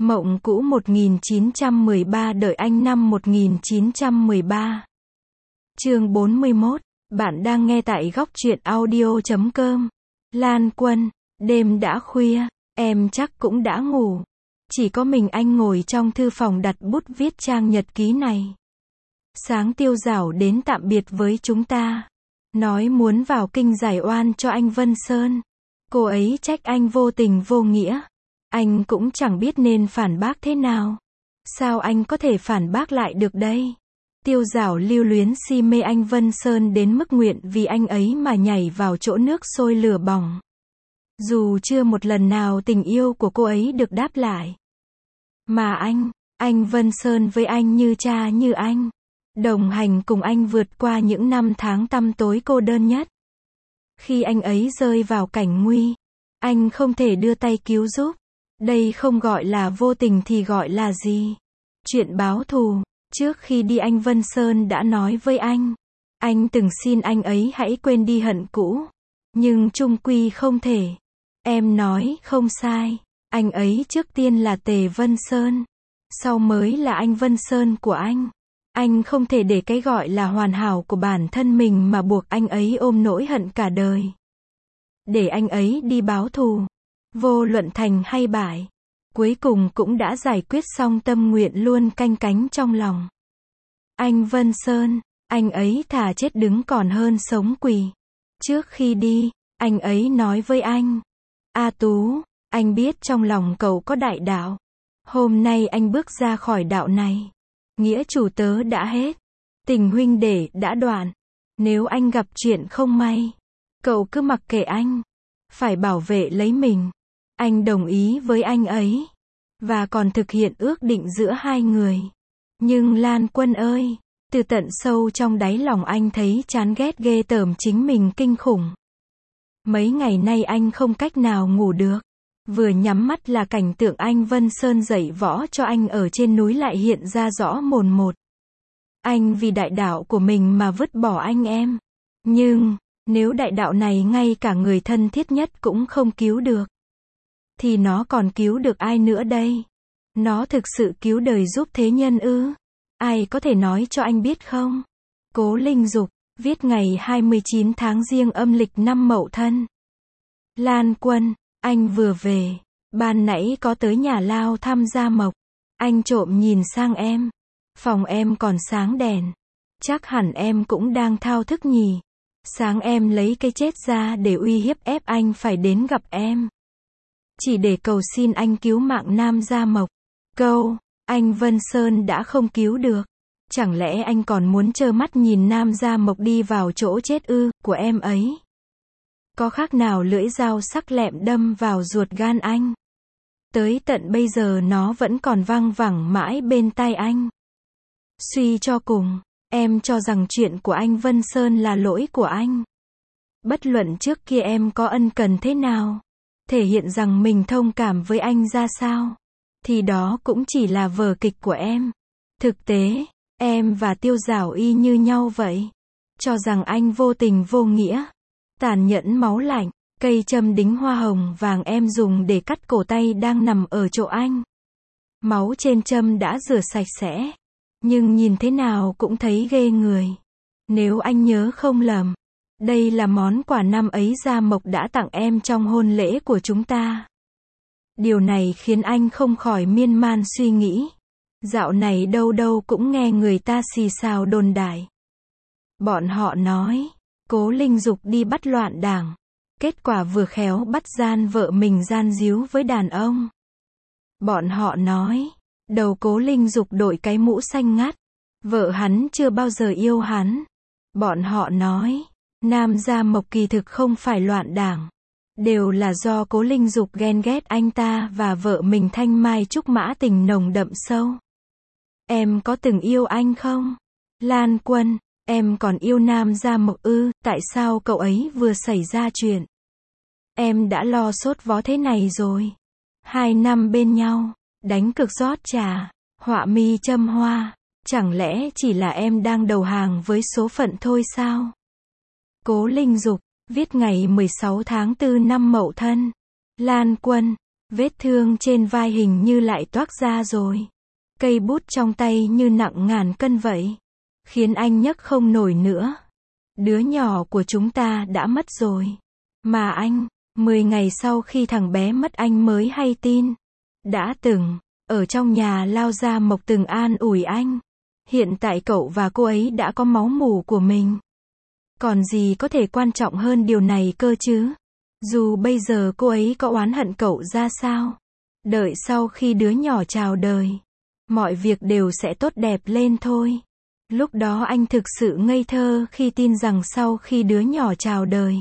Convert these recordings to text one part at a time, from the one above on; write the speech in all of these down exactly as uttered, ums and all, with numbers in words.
Mộng cũ một nghìn chín trăm mười ba đợi anh năm một nghìn chín trăm mười ba. Chương bốn mươi mốt. Bạn đang nghe tại góc truyện audio chấm com. Lan Quân, đêm đã khuya, em chắc cũng đã ngủ. Chỉ có mình anh ngồi trong thư phòng đặt bút viết trang nhật ký này. Sáng Tiêu Dảo đến tạm biệt với chúng ta. Nói muốn vào kinh giải oan cho anh Vân Sơn. Cô ấy trách anh vô tình vô nghĩa. Anh cũng chẳng biết nên phản bác thế nào. Sao anh có thể phản bác lại được đây? Tiêu Dảo lưu luyến si mê anh Vân Sơn đến mức nguyện vì anh ấy mà nhảy vào chỗ nước sôi lửa bỏng. Dù chưa một lần nào tình yêu của cô ấy được đáp lại. Mà anh, anh Vân Sơn với anh như cha như anh. Đồng hành cùng anh vượt qua những năm tháng tăm tối cô đơn nhất. Khi anh ấy rơi vào cảnh nguy, anh không thể đưa tay cứu giúp. Đây không gọi là vô tình thì gọi là gì? Chuyện báo thù. Trước khi đi anh Vân Sơn đã nói với anh. Anh từng xin anh ấy hãy quên đi hận cũ. Nhưng chung quy không thể. Em nói không sai. Anh ấy trước tiên là Tề Vân Sơn. Sau mới là anh Vân Sơn của anh. Anh không thể để cái gọi là hoàn hảo của bản thân mình mà buộc anh ấy ôm nỗi hận cả đời. Để anh ấy đi báo thù. Vô luận thành hay bại. Cuối cùng cũng đã giải quyết xong tâm nguyện luôn canh cánh trong lòng. Anh Vân Sơn, anh ấy thà chết đứng còn hơn sống quỳ. Trước khi đi, anh ấy nói với anh. A Tú, anh biết trong lòng cậu có đại đạo. Hôm nay anh bước ra khỏi đạo này. Nghĩa chủ tớ đã hết. Tình huynh đệ đã đoạn. Nếu anh gặp chuyện không may, cậu cứ mặc kệ anh. Phải bảo vệ lấy mình. Anh đồng ý với anh ấy. Và còn thực hiện ước định giữa hai người. Nhưng Lan Quân ơi, từ tận sâu trong đáy lòng anh thấy chán ghét ghê tởm chính mình kinh khủng. Mấy ngày nay anh không cách nào ngủ được. Vừa nhắm mắt là cảnh tượng anh Vân Sơn dạy võ cho anh ở trên núi lại hiện ra rõ mồn một. Anh vì đại đạo của mình mà vứt bỏ anh em. Nhưng, nếu đại đạo này ngay cả người thân thiết nhất cũng không cứu được, thì nó còn cứu được ai nữa đây? Nó thực sự cứu đời giúp thế nhân ư? Ai có thể nói cho anh biết không? Cố Linh Dục, viết ngày hai mươi chín tháng Giêng âm lịch năm Mậu Thân. Lan Quân, anh vừa về. Ban nãy có tới nhà Lao thăm Gia Mộc. Anh trộm nhìn sang em. Phòng em còn sáng đèn. Chắc hẳn em cũng đang thao thức nhỉ. Sáng em lấy cái chết ra để uy hiếp ép anh phải đến gặp em. Chỉ để cầu xin anh cứu mạng Nam Gia Mộc. Câu, anh Vân Sơn đã không cứu được. Chẳng lẽ anh còn muốn trơ mắt nhìn Nam Gia Mộc đi vào chỗ chết ư, của em ấy? Có khác nào lưỡi dao sắc lẹm đâm vào ruột gan anh? Tới tận bây giờ nó vẫn còn văng vẳng mãi bên tai anh. Suy cho cùng, em cho rằng chuyện của anh Vân Sơn là lỗi của anh. Bất luận trước kia em có ân cần thế nào, thể hiện rằng mình thông cảm với anh ra sao, thì đó cũng chỉ là vở kịch của em. Thực tế, em và Tiêu Dảo y như nhau vậy. Cho rằng anh vô tình vô nghĩa, tàn nhẫn máu lạnh. Cây châm đính hoa hồng vàng em dùng để cắt cổ tay đang nằm ở chỗ anh. Máu trên châm đã rửa sạch sẽ, nhưng nhìn thế nào cũng thấy ghê người. Nếu anh nhớ không lầm, đây là món quà năm ấy Gia Mộc đã tặng em trong hôn lễ của chúng ta. Điều này khiến anh không khỏi miên man suy nghĩ. Dạo này đâu đâu cũng nghe người ta xì xào đồn đại. Bọn họ nói, Cố Linh Dục đi bắt loạn đảng. Kết quả vừa khéo bắt gian vợ mình gian díu với đàn ông. Bọn họ nói, đầu Cố Linh Dục đội cái mũ xanh ngắt. Vợ hắn chưa bao giờ yêu hắn. Bọn họ nói, Nam Gia Mộc kỳ thực không phải loạn đảng. Đều là do Cố Linh Dục ghen ghét anh ta và vợ mình thanh mai trúc mã tình nồng đậm sâu. Em có từng yêu anh không? Lan Quân, em còn yêu Nam Gia Mộc ư? Tại sao cậu ấy vừa xảy ra chuyện? Em đã lo sốt vó thế này rồi. Hai năm bên nhau, đánh cược rót trà, họa mi châm hoa. Chẳng lẽ chỉ là em đang đầu hàng với số phận thôi sao? Cố Linh Dục, viết ngày mười sáu tháng tư năm Mậu Thân. Lan Quân, Vết thương trên vai hình như lại toác ra rồi. Cây bút trong tay như nặng ngàn cân vậy. Khiến anh nhấc không nổi nữa. Đứa nhỏ của chúng ta đã mất rồi. Mà anh, mười ngày sau khi thằng bé mất anh mới hay tin. Đã từng, ở trong nhà Lao Gia Mộc từng an ủi anh. Hiện tại cậu và cô ấy đã có máu mủ của mình. Còn gì có thể quan trọng hơn điều này cơ chứ? Dù bây giờ cô ấy có oán hận cậu ra sao. Đợi sau khi đứa nhỏ chào đời. Mọi việc đều sẽ tốt đẹp lên thôi. Lúc đó anh thực sự ngây thơ khi tin rằng sau khi đứa nhỏ chào đời.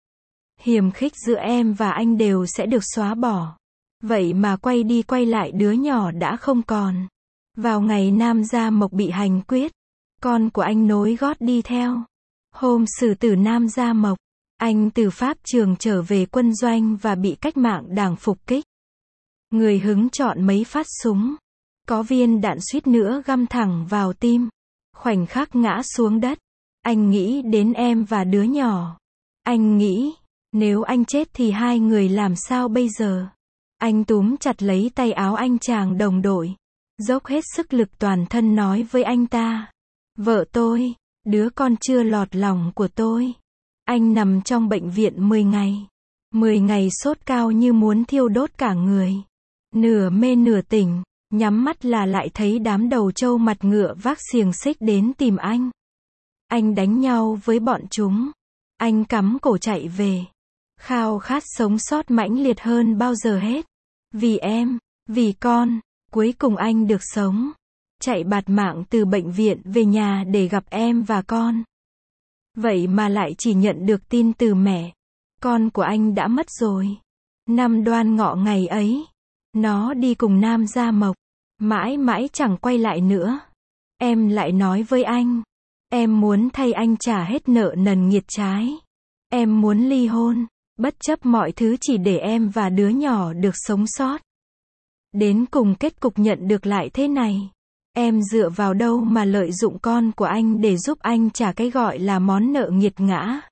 Hiềm khích giữa em và anh đều sẽ được xóa bỏ. Vậy mà quay đi quay lại đứa nhỏ đã không còn. Vào ngày Nam Gia Mộc bị hành quyết, con của anh nối gót đi theo. Hôm xử tử Nam Gia Mộc, anh từ Pháp trường trở về quân doanh và bị cách mạng đảng phục kích. Người hứng chọn mấy phát súng. Có viên đạn suýt nữa găm thẳng vào tim. Khoảnh khắc ngã xuống đất. Anh nghĩ đến em và đứa nhỏ. Anh nghĩ, nếu anh chết thì hai người làm sao bây giờ? Anh túm chặt lấy tay áo anh chàng đồng đội. Dốc hết sức lực toàn thân nói với anh ta. Vợ tôi, đứa con chưa lọt lòng của tôi. Anh nằm trong bệnh viện mười ngày. mười ngày sốt cao như muốn thiêu đốt cả người. Nửa mê nửa tỉnh, nhắm mắt là lại thấy đám đầu trâu mặt ngựa vác xiềng xích đến tìm anh. Anh đánh nhau với bọn chúng. Anh cắm cổ chạy về. Khao khát sống sót mãnh liệt hơn bao giờ hết. Vì em, vì con, cuối cùng anh được sống. Chạy bạt mạng từ bệnh viện về nhà để gặp em và con. Vậy mà lại chỉ nhận được tin từ mẹ. Con của anh đã mất rồi. Năm Đoan Ngọ ngày ấy, nó đi cùng Nam Gia Mộc. Mãi mãi chẳng quay lại nữa. Em lại nói với anh. Em muốn thay anh trả hết nợ nần nghiệt trái. Em muốn ly hôn. Bất chấp mọi thứ chỉ để em và đứa nhỏ được sống sót. Đến cùng kết cục nhận được lại thế này. Em dựa vào đâu mà lợi dụng con của anh để giúp anh trả cái gọi là món nợ nghiệt ngã.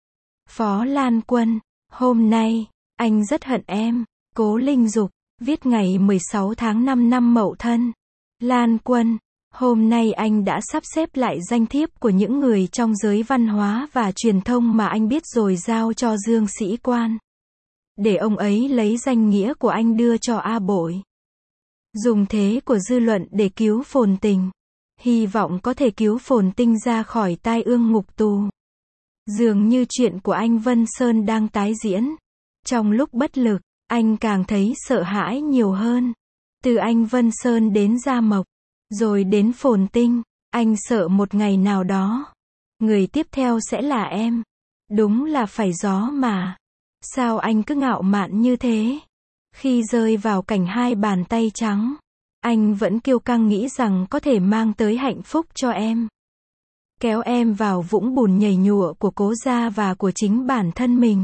Phó Lan Quân, hôm nay, anh rất hận em. Cố Linh Dục, viết ngày mười sáu tháng năm năm Mậu Thân. Lan Quân, hôm nay anh đã sắp xếp lại danh thiếp của những người trong giới văn hóa và truyền thông mà anh biết rồi giao cho Dương Sĩ Quan. Để ông ấy lấy danh nghĩa của anh đưa cho A Bội. Dùng thế của dư luận để cứu Phồn Tình. Hy vọng có thể cứu Phồn Tinh ra khỏi tai ương ngục tù. Dường như chuyện của anh Vân Sơn đang tái diễn. Trong lúc bất lực, anh càng thấy sợ hãi nhiều hơn. Từ anh Vân Sơn đến Gia Mộc, rồi đến Phồn Tinh, anh sợ một ngày nào đó, người tiếp theo sẽ là em. Đúng là phải gió mà. Sao anh cứ ngạo mạn như thế? Khi rơi vào cảnh hai bàn tay trắng, anh vẫn kiêu căng nghĩ rằng có thể mang tới hạnh phúc cho em. Kéo em vào vũng bùn nhầy nhụa của Cố gia và của chính bản thân mình.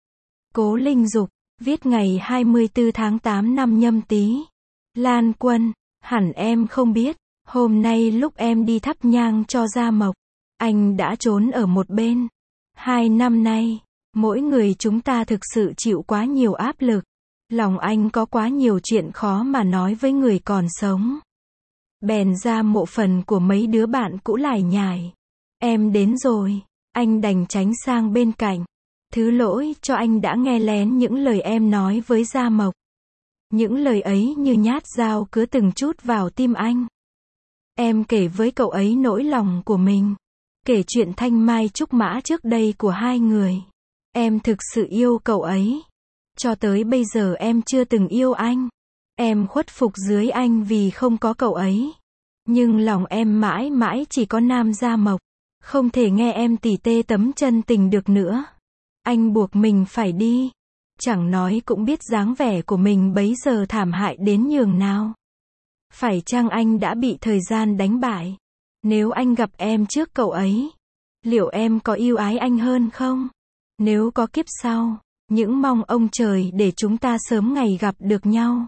Cố Linh Dục, viết ngày hai mươi tư tháng tám năm Nhâm Tý. Lan Quân, hẳn em không biết, hôm nay lúc em đi thắp nhang cho Gia Mộc, anh đã trốn ở một bên. Hai năm nay, mỗi người chúng ta thực sự chịu quá nhiều áp lực. Lòng anh có quá nhiều chuyện khó mà nói với người còn sống. Bèn ra mộ phần của mấy đứa bạn cũ lải nhải. Em đến rồi, anh đành tránh sang bên cạnh. Thứ lỗi cho anh đã nghe lén những lời em nói với Gia Mộc. Những lời ấy như nhát dao cứa từng chút vào tim anh. Em kể với cậu ấy nỗi lòng của mình. Kể chuyện thanh mai trúc mã trước đây của hai người. Em thực sự yêu cậu ấy. Cho tới bây giờ em chưa từng yêu anh. Em khuất phục dưới anh vì không có cậu ấy. Nhưng lòng em mãi mãi chỉ có Nam Gia Mộc. Không thể nghe em tỉ tê tấm chân tình được nữa. Anh buộc mình phải đi. Chẳng nói cũng biết dáng vẻ của mình bấy giờ thảm hại đến nhường nào. Phải chăng anh đã bị thời gian đánh bại? Nếu anh gặp em trước cậu ấy, liệu em có yêu ái anh hơn không? Nếu có kiếp sau, những mong ông trời để chúng ta sớm ngày gặp được nhau.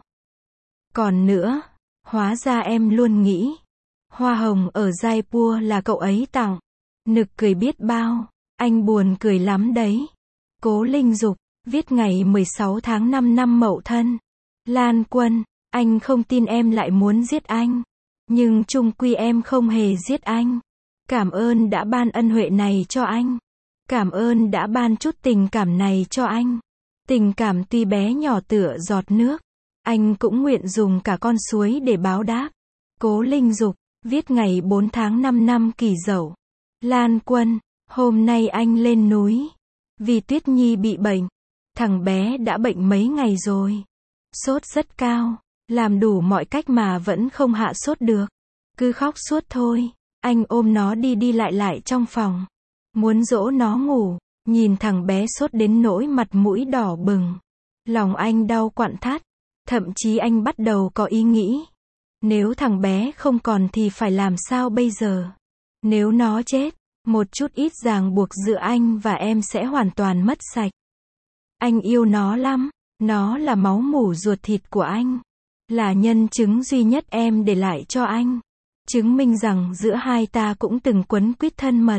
Còn nữa, hóa ra em luôn nghĩ, hoa hồng ở Jaipur là cậu ấy tặng. Nực cười biết bao, anh buồn cười lắm đấy. Cố Linh Dục, viết ngày mười sáu tháng năm năm Mậu Thân. Lan Quân, anh không tin em lại muốn giết anh. Nhưng chung quy em không hề giết anh. Cảm ơn đã ban ân huệ này cho anh. Cảm ơn đã ban chút tình cảm này cho anh. Tình cảm tuy bé nhỏ tựa giọt nước, anh cũng nguyện dùng cả con suối để báo đáp. Cố Linh Dục, viết ngày bốn tháng năm năm Kỷ Dậu. Lan Quân, hôm nay anh lên núi. Vì Tuyết Nhi bị bệnh. Thằng bé đã bệnh mấy ngày rồi. Sốt rất cao. Làm đủ mọi cách mà vẫn không hạ sốt được. Cứ khóc suốt thôi. Anh ôm nó đi đi lại lại trong phòng. Muốn dỗ nó ngủ. Nhìn thằng bé sốt đến nỗi mặt mũi đỏ bừng. Lòng anh đau quặn thắt. Thậm chí anh bắt đầu có ý nghĩ. Nếu thằng bé không còn thì phải làm sao bây giờ? Nếu nó chết, một chút ít ràng buộc giữa anh và em sẽ hoàn toàn mất sạch. Anh yêu nó lắm. Nó là máu mủ ruột thịt của anh. Là nhân chứng duy nhất em để lại cho anh. Chứng minh rằng giữa hai ta cũng từng quấn quýt thân mật.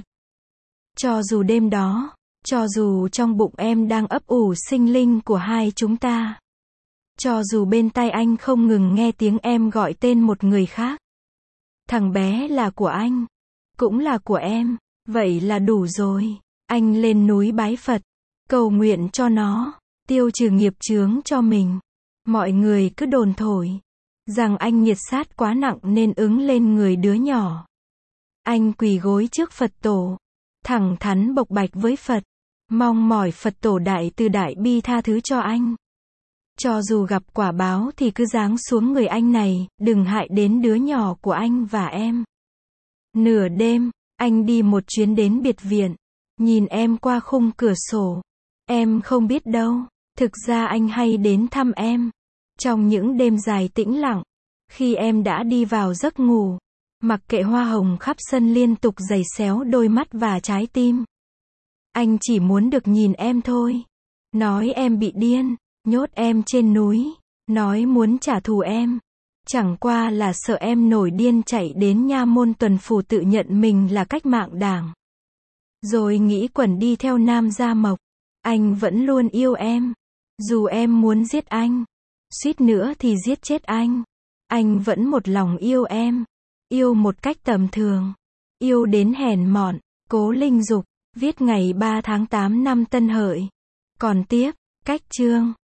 Cho dù đêm đó, cho dù trong bụng em đang ấp ủ sinh linh của hai chúng ta. Cho dù bên tai anh không ngừng nghe tiếng em gọi tên một người khác. Thằng bé là của anh. Cũng là của em. Vậy là đủ rồi. Anh lên núi bái Phật. Cầu nguyện cho nó. Tiêu trừ nghiệp chướng cho mình. Mọi người cứ đồn thổi. Rằng anh nhiệt sát quá nặng nên ứng lên người đứa nhỏ. Anh quỳ gối trước Phật tổ. Thẳng thắn bộc bạch với Phật. Mong mỏi Phật tổ đại từ đại bi tha thứ cho anh. Cho dù gặp quả báo thì cứ giáng xuống người anh này, đừng hại đến đứa nhỏ của anh và em. Nửa đêm, anh đi một chuyến đến biệt viện. Nhìn em qua khung cửa sổ. Em không biết đâu. Thực ra anh hay đến thăm em. Trong những đêm dài tĩnh lặng. Khi em đã đi vào giấc ngủ. Mặc kệ hoa hồng khắp sân liên tục giày xéo đôi mắt và trái tim. Anh chỉ muốn được nhìn em thôi. Nói em bị điên. Nhốt em trên núi. Nói muốn trả thù em. Chẳng qua là sợ em nổi điên chạy đến nha môn tuần phủ tự nhận mình là cách mạng đảng. Rồi nghĩ quẩn đi theo Nam Gia Mộc. Anh vẫn luôn yêu em. Dù em muốn giết anh. Suýt nữa thì giết chết anh. Anh vẫn một lòng yêu em. Yêu một cách tầm thường. Yêu đến hèn mọn. Cố Linh Dục. Viết ngày ba tháng tám năm Tân Hợi. Còn tiếp. Cách chương.